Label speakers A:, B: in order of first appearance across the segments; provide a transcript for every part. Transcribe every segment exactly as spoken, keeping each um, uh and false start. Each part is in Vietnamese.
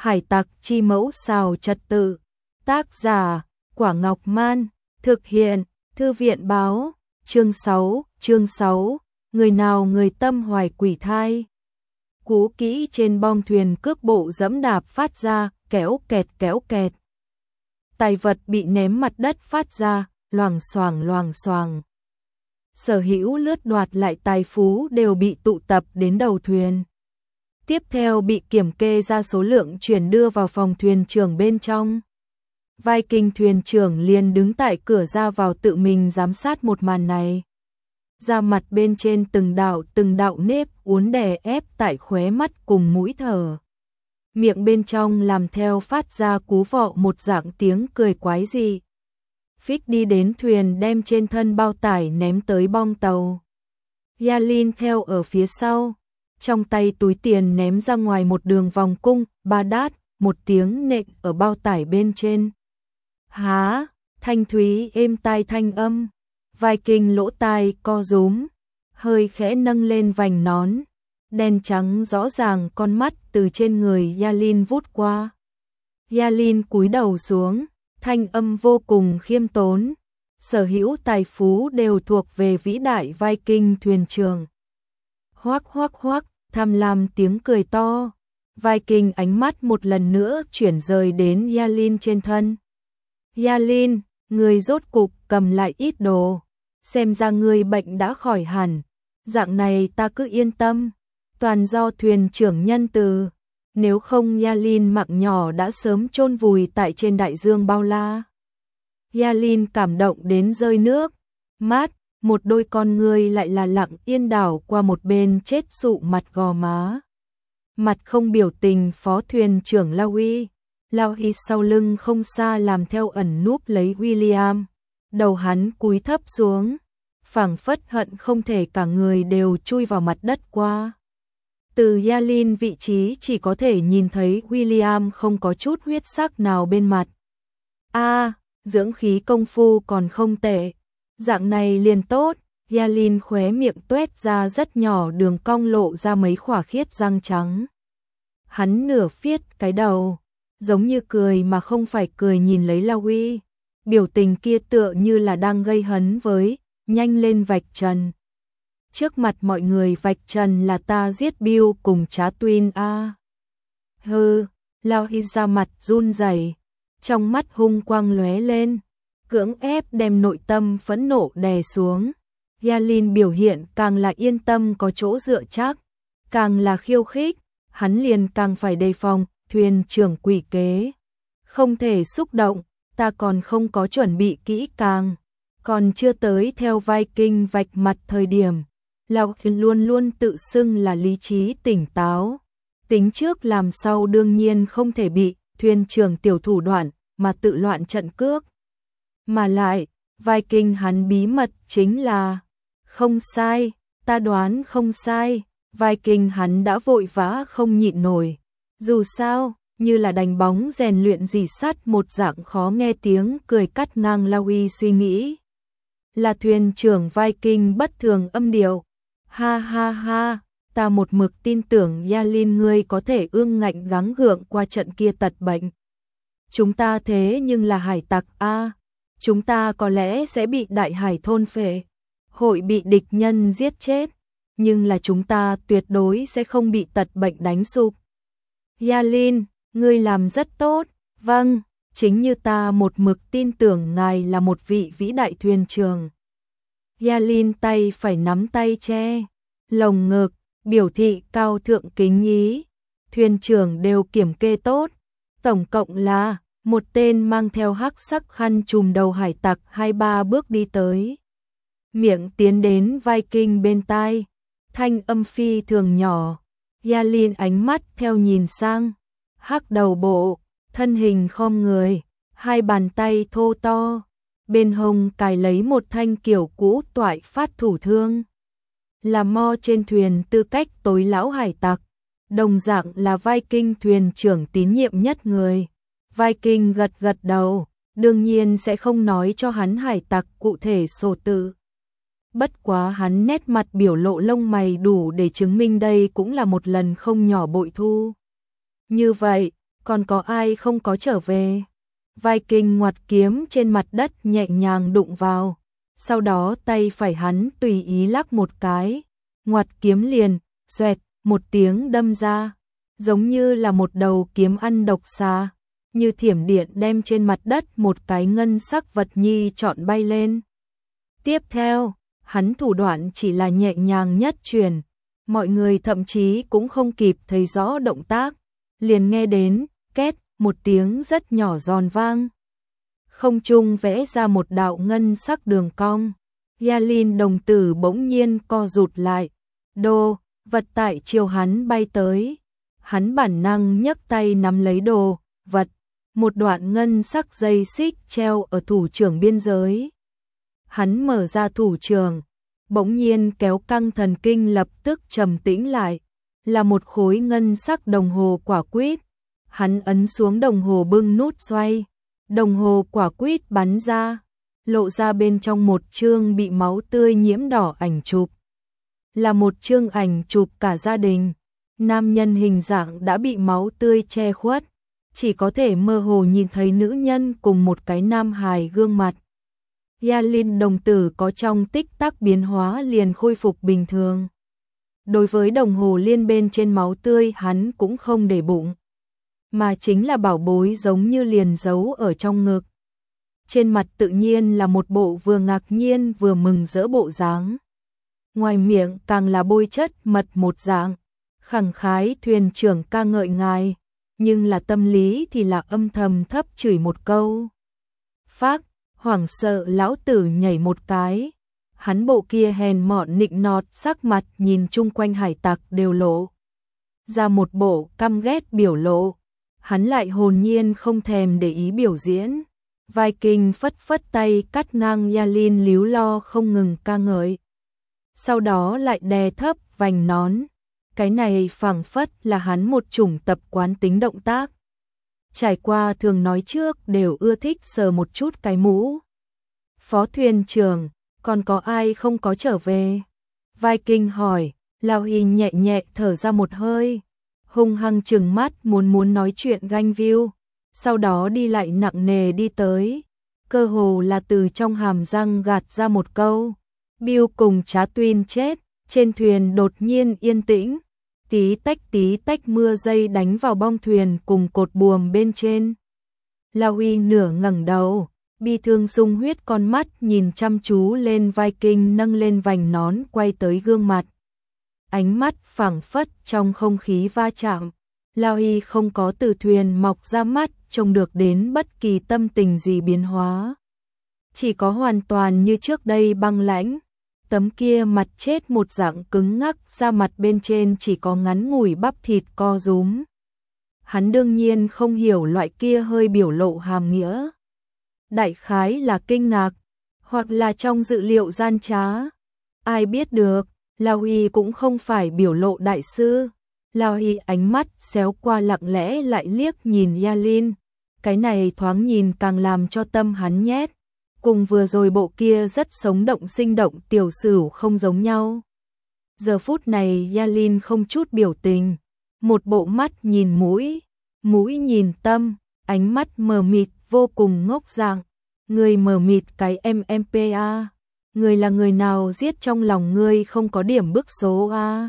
A: Hải tặc chi mẫu xào trật tự. Tác giả, Quả Ngọc Man. Thực hiện, Thư viện báo. Chương sáu, chương sáu, người nào người tâm hoài quỷ thai. Cú kỹ trên bong thuyền cước bộ dẫm đạp phát ra, kéo kẹt kéo kẹt. Tài vật bị ném mặt đất phát ra, loàng xoàng loàng xoàng. Sở hữu lướt đoạt lại tài phú đều bị tụ tập đến đầu thuyền. Tiếp theo bị kiểm kê ra số lượng chuyển đưa vào phòng thuyền trưởng bên trong. Viking thuyền trưởng liền đứng tại cửa ra vào tự mình giám sát một màn này. Da mặt bên trên từng đạo từng đạo nếp uốn đè ép tại khóe mắt cùng mũi thở. Miệng bên trong làm theo phát ra cú vọ một dạng tiếng cười quái dị. Phích đi đến thuyền đem trên thân bao tải ném tới bong tàu. Yalin theo ở phía sau, trong tay túi tiền ném ra ngoài một đường vòng cung, ba đát, một tiếng nện ở bao tải bên trên. Há, thanh thúy êm tai thanh âm, Viking lỗ tai co rúm, hơi khẽ nâng lên vành nón, đen trắng rõ ràng con mắt từ trên người Yalin vút qua. Yalin cúi đầu xuống, thanh âm vô cùng khiêm tốn, sở hữu tài phú đều thuộc về vĩ đại Viking thuyền trưởng. Hoắc hoắc hoắc, tham lam tiếng cười to, Viking ánh mắt một lần nữa chuyển rời đến Yalin trên thân. Yalin, người rốt cục cầm lại ít đồ, xem ra người bệnh đã khỏi hẳn, dạng này ta cứ yên tâm, toàn do thuyền trưởng nhân từ, nếu không Yalin mạng nhỏ đã sớm chôn vùi tại trên đại dương bao la. Yalin cảm động đến rơi nước mắt, một đôi con ngươi lại là lặng yên đảo qua một bên chết sụ mặt gò má. Mặt không biểu tình phó thuyền trưởng Lowy, Lowy sau lưng không xa làm theo ẩn núp lấy William, đầu hắn cúi thấp xuống, phảng phất hận không thể cả người đều chui vào mặt đất qua. Từ Yalin vị trí chỉ có thể nhìn thấy William không có chút huyết sắc nào bên mặt. A, à, dưỡng khí công phu còn không tệ, dạng này liền tốt. Yalin khóe miệng tuét ra rất nhỏ đường cong lộ ra mấy khỏa khiết răng trắng. Hắn nửa phiết cái đầu, giống như cười mà không phải cười nhìn lấy Lowy, biểu tình kia tựa như là đang gây hấn với, nhanh lên vạch trần. Trước mặt mọi người vạch trần là ta giết Bill cùng Trá Twin a. À. Hừ, Lowy ra mặt run rẩy, trong mắt hung quang lóe lên, cưỡng ép đem nội tâm phẫn nộ đè xuống. Yalin biểu hiện càng là yên tâm có chỗ dựa chắc, càng là khiêu khích, hắn liền càng phải đề phòng, thuyền trưởng quỷ kế. Không thể xúc động, ta còn không có chuẩn bị kỹ càng, còn chưa tới theo Viking vạch mặt thời điểm. Lão luôn luôn tự xưng là lý trí tỉnh táo, tính trước làm sau đương nhiên không thể bị thuyền trưởng tiểu thủ đoạn mà tự loạn trận cước. Mà lại, Viking hắn bí mật chính là không sai, ta đoán không sai, Viking hắn đã vội vã không nhịn nổi. Dù sao, như là đánh bóng rèn luyện dì sắt một dạng khó nghe tiếng cười cắt ngang Lowy suy nghĩ. Là thuyền trưởng Viking bất thường âm điệu. Ha ha ha, ta một mực tin tưởng Yalin ngươi có thể ương ngạnh gắng gượng qua trận kia tật bệnh. Chúng ta thế nhưng là hải tặc a, à, chúng ta có lẽ sẽ bị đại hải thôn phệ, hội bị địch nhân giết chết, nhưng là chúng ta tuyệt đối sẽ không bị tật bệnh đánh sụp. Yalin, ngươi làm rất tốt, vâng, chính như ta một mực tin tưởng ngài là một vị vĩ đại thuyền trưởng. Yalin tay phải nắm tay che, lồng ngực, biểu thị cao thượng kính ý. Thuyền trưởng đều kiểm kê tốt, tổng cộng là một tên mang theo hắc sắc khăn trùm đầu hải tặc hai ba bước đi tới. Miệng tiến đến Viking bên tai, thanh âm phi thường nhỏ. Yalin ánh mắt theo nhìn sang, hắc đầu bộ, thân hình khom người, hai bàn tay thô to, bên hông cài lấy một thanh kiểu cũ toại phát thủ thương. Là mo trên thuyền tư cách tối lão hải tặc, đồng dạng là Viking thuyền trưởng tín nhiệm nhất người. Viking gật gật đầu, đương nhiên sẽ không nói cho hắn hải tặc cụ thể sổ tự. Bất quá hắn nét mặt biểu lộ lông mày đủ để chứng minh đây cũng là một lần không nhỏ bội thu. Như vậy, còn có ai không có trở về? Viking ngoặt kiếm trên mặt đất nhẹ nhàng đụng vào, sau đó tay phải hắn tùy ý lắc một cái, ngoặt kiếm liền, xoẹt, một tiếng đâm ra, giống như là một đầu kiếm ăn độc xà, như thiểm điện đem trên mặt đất một cái ngân sắc vật nhi trọn bay lên. Tiếp theo, hắn thủ đoạn chỉ là nhẹ nhàng nhất truyền, mọi người thậm chí cũng không kịp thấy rõ động tác, liền nghe đến, két, một tiếng rất nhỏ giòn vang. Không trung vẽ ra một đạo ngân sắc đường cong, Yalin đồng tử bỗng nhiên co rụt lại, đồ, vật tại chiều hắn bay tới. Hắn bản năng nhấc tay nắm lấy đồ, vật, một đoạn ngân sắc dây xích treo ở thủ trưởng biên giới. Hắn mở ra thủ trưởng, bỗng nhiên kéo căng thần kinh lập tức trầm tĩnh lại, là một khối ngân sắc đồng hồ quả quýt. Hắn ấn xuống đồng hồ bưng nút xoay, đồng hồ quả quýt bắn ra, lộ ra bên trong một chương bị máu tươi nhiễm đỏ ảnh chụp. Là một chương ảnh chụp cả gia đình, nam nhân hình dạng đã bị máu tươi che khuất, chỉ có thể mơ hồ nhìn thấy nữ nhân cùng một cái nam hài gương mặt. Yalin đồng tử có trong tích tắc biến hóa liền khôi phục bình thường. Đối với đồng hồ liên bên trên máu tươi hắn cũng không để bụng, mà chính là bảo bối giống như liền giấu ở trong ngực. Trên mặt tự nhiên là một bộ vừa ngạc nhiên vừa mừng rỡ bộ dáng. Ngoài miệng càng là bôi chất mật một dạng, khẳng khái thuyền trưởng ca ngợi ngài, nhưng là tâm lý thì là âm thầm thấp chửi một câu. Phác, hoảng sợ lão tử nhảy một cái, hắn bộ kia hèn mọn nịnh nọt sắc mặt nhìn chung quanh hải tặc đều lộ ra một bộ căm ghét biểu lộ, hắn lại hồn nhiên không thèm để ý biểu diễn. Viking phất phất tay cắt ngang Yalin líu lo không ngừng ca ngợi, sau đó lại đè thấp vành nón, cái này phảng phất là hắn một chủng tập quán tính động tác. Trải qua thường nói trước đều ưa thích sờ một chút cái mũ. Phó thuyền trưởng, còn có ai không có trở về? Viking hỏi, Lao Hy nhẹ nhẹ thở ra một hơi, hung hăng trừng mắt muốn muốn nói chuyện ganh view, sau đó đi lại nặng nề đi tới, cơ hồ là từ trong hàm răng gạt ra một câu. Bill cùng Trá Tuyên chết, trên thuyền đột nhiên yên tĩnh, tí tách tí tách mưa dây đánh vào bong thuyền cùng cột buồm bên trên. Lao Huy nửa ngẩng đầu, bi thương sung huyết con mắt nhìn chăm chú lên Viking nâng lên vành nón quay tới gương mặt. Ánh mắt phảng phất trong không khí va chạm, Lao Huy không có từ thuyền mọc ra mắt trông được đến bất kỳ tâm tình gì biến hóa. Chỉ có hoàn toàn như trước đây băng lãnh, tấm kia mặt chết một dạng cứng ngắc, da mặt bên trên chỉ có ngắn ngủi bắp thịt co rúm. Hắn đương nhiên không hiểu loại kia hơi biểu lộ hàm nghĩa. Đại khái là kinh ngạc, hoặc là trong dự liệu gian trá. Ai biết được, Lao Huy cũng không phải biểu lộ đại sư. Lao Huy ánh mắt xéo qua lặng lẽ lại liếc nhìn Yalin. Cái này thoáng nhìn càng làm cho tâm hắn nhét. Cùng vừa rồi bộ kia rất sống động sinh động tiểu sử không giống nhau. Giờ phút này Yalin không chút biểu tình, một bộ mắt nhìn mũi, mũi nhìn tâm, ánh mắt mờ mịt vô cùng ngốc dạng. Người mờ mịt cái em em pê a, người là người nào giết trong lòng ngươi không có điểm bức số a.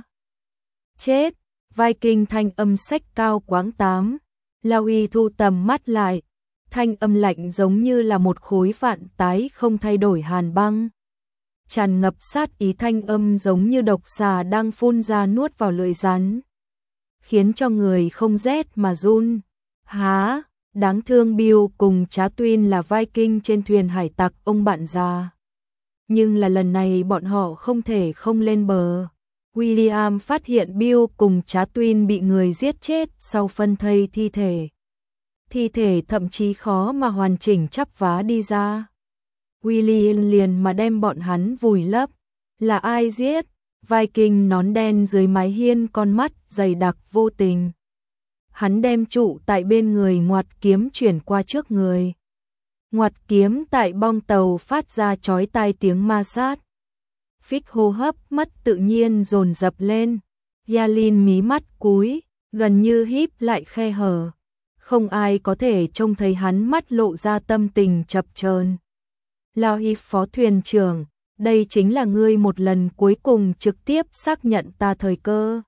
A: Chết, Viking thanh âm sách cao quáng tám, Lao Huy thu tầm mắt lại. Thanh âm lạnh giống như là một khối vạn tái không thay đổi hàn băng. Tràn ngập sát ý thanh âm giống như độc xà đang phun ra nuốt vào lưỡi rắn, khiến cho người không rét mà run. Há, đáng thương Bill cùng Trá Tuyên là Viking trên thuyền hải tặc ông bạn già. Nhưng là lần này bọn họ không thể không lên bờ. William phát hiện Bill cùng Trá Tuyên bị người giết chết sau phân thây thi thể. Thi thể thậm chí khó mà hoàn chỉnh chắp vá đi ra. William liền mà đem bọn hắn vùi lấp. Là ai giết? Viking nón đen dưới mái hiên con mắt dày đặc vô tình. Hắn đem trụ tại bên người ngoặt kiếm chuyển qua trước người. Ngoặt kiếm tại bong tàu phát ra chói tai tiếng ma sát. Phích hô hấp mất tự nhiên dồn dập lên. Yalin mí mắt cúi, gần như híp lại khe hở. không ai có thể trông thấy hắn mắt lộ ra tâm tình chập chờn. Lao Y phó thuyền trưởng, đây chính là ngươi một lần cuối cùng trực tiếp xác nhận ta thời cơ.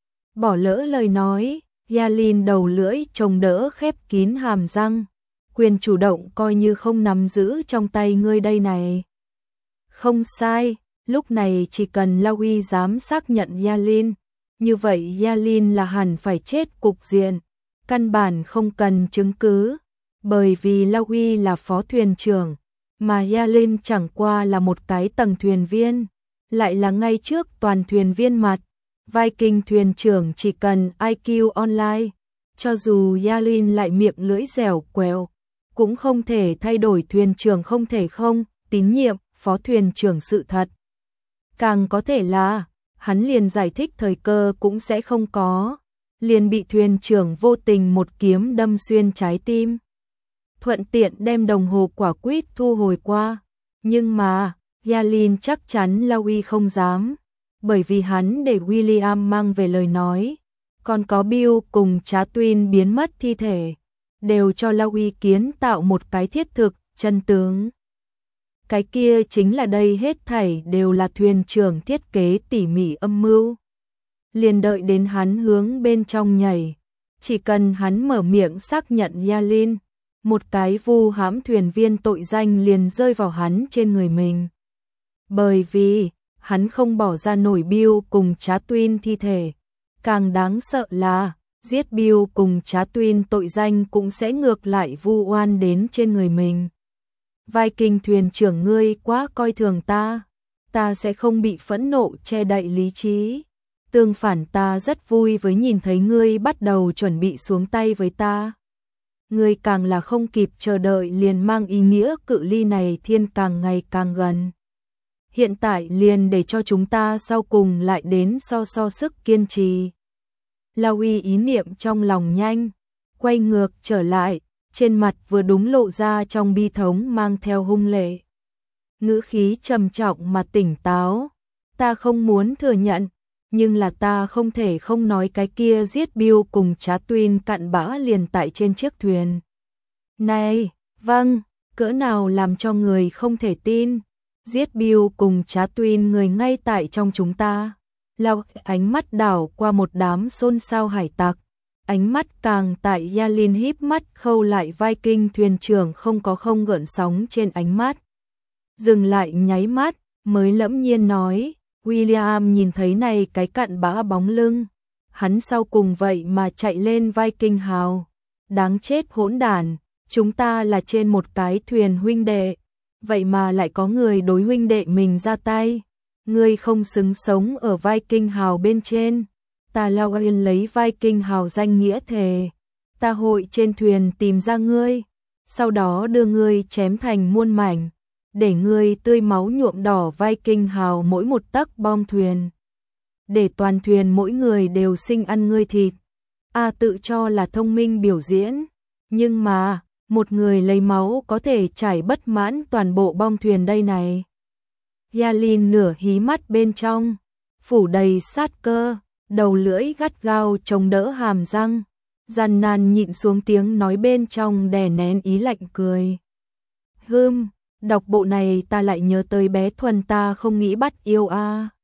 A: Bỏ lỡ lời nói, Yalin đầu lưỡi chống đỡ khép kín hàm răng, quyền chủ động coi như không nắm giữ trong tay ngươi đây này. Không sai, lúc này chỉ cần Lao Y dám xác nhận Yalin, như vậy Yalin là hẳn phải chết cục diện, căn bản không cần chứng cứ, bởi vì Lao Y là phó thuyền trưởng, mà Yalin chẳng qua là một cái tầng thuyền viên, lại là ngay trước toàn thuyền viên mặt. Viking thuyền trưởng chỉ cần i kiu online, cho dù Yalin lại miệng lưỡi dẻo quẹo, cũng không thể thay đổi thuyền trưởng không thể không tín nhiệm phó thuyền trưởng sự thật. Càng có thể là, hắn liền giải thích thời cơ cũng sẽ không có, liền bị thuyền trưởng vô tình một kiếm đâm xuyên trái tim. Thuận tiện đem đồng hồ quả quýt thu hồi qua, nhưng mà, Yalin chắc chắn Lao Y không dám, bởi vì hắn để William mang về lời nói, còn có Bill cùng Trá Tuyên biến mất thi thể, đều cho Lao Y kiến tạo một cái thiết thực, chân tướng. Cái kia chính là đây hết thảy đều là thuyền trưởng thiết kế tỉ mỉ âm mưu. Liền đợi đến hắn hướng bên trong nhảy, chỉ cần hắn mở miệng xác nhận Yalin, một cái vu hãm thuyền viên tội danh liền rơi vào hắn trên người mình. Bởi vì, hắn không bỏ ra nổi Bill cùng Trá Tuyên thi thể. Càng đáng sợ là, giết Bill cùng Trá Tuyên tội danh cũng sẽ ngược lại vu oan đến trên người mình. Viking thuyền trưởng ngươi quá coi thường ta, ta sẽ không bị phẫn nộ che đậy lý trí. Tương phản ta rất vui với nhìn thấy ngươi bắt đầu chuẩn bị xuống tay với ta. Ngươi càng là không kịp chờ đợi liền mang ý nghĩa cự ly này thiên càng ngày càng gần. Hiện tại liền để cho chúng ta sau cùng lại đến so so sức kiên trì. Lao Y ý niệm trong lòng nhanh, quay ngược trở lại, trên mặt vừa đúng lộ ra trong bi thống mang theo hung lệ. Ngữ khí trầm trọng mà tỉnh táo, ta không muốn thừa nhận, nhưng là ta không thể không nói cái kia giết Bill cùng Trá Tuyên cặn bã liền tại trên chiếc thuyền. Này, vâng, cỡ nào làm cho người không thể tin, giết Bill cùng Trá Tuyên người ngay tại trong chúng ta. Lao ánh mắt đảo qua một đám xôn xao hải tặc, ánh mắt càng tại Yalin híp mắt khâu lại Viking thuyền trưởng không có không gợn sóng trên ánh mắt. Dừng lại nháy mắt, mới lẫm nhiên nói, William nhìn thấy này cái cặn bã bóng lưng, hắn sau cùng vậy mà chạy lên Viking hào. Đáng chết hỗn đản, chúng ta là trên một cái thuyền huynh đệ, vậy mà lại có người đối huynh đệ mình ra tay. Ngươi không xứng sống ở Viking hào bên trên. Ta Lao Yên lấy Viking hào danh nghĩa thề, ta hội trên thuyền tìm ra ngươi, sau đó đưa ngươi chém thành muôn mảnh, để ngươi tươi máu nhuộm đỏ Viking hào mỗi một tấc bom thuyền, để toàn thuyền mỗi người đều sinh ăn ngươi thịt. A tự cho là thông minh biểu diễn, nhưng mà, một người lấy máu có thể chảy bất mãn toàn bộ bom thuyền đây này. Yalin nửa hí mắt bên trong, phủ đầy sát cơ, đầu lưỡi gắt gao chống đỡ hàm răng, gian nan nhịn xuống tiếng nói bên trong đè nén ý lạnh cười. Hừm, đọc bộ này ta lại nhớ tới bé Thuần ta không nghĩ bắt yêu a. À.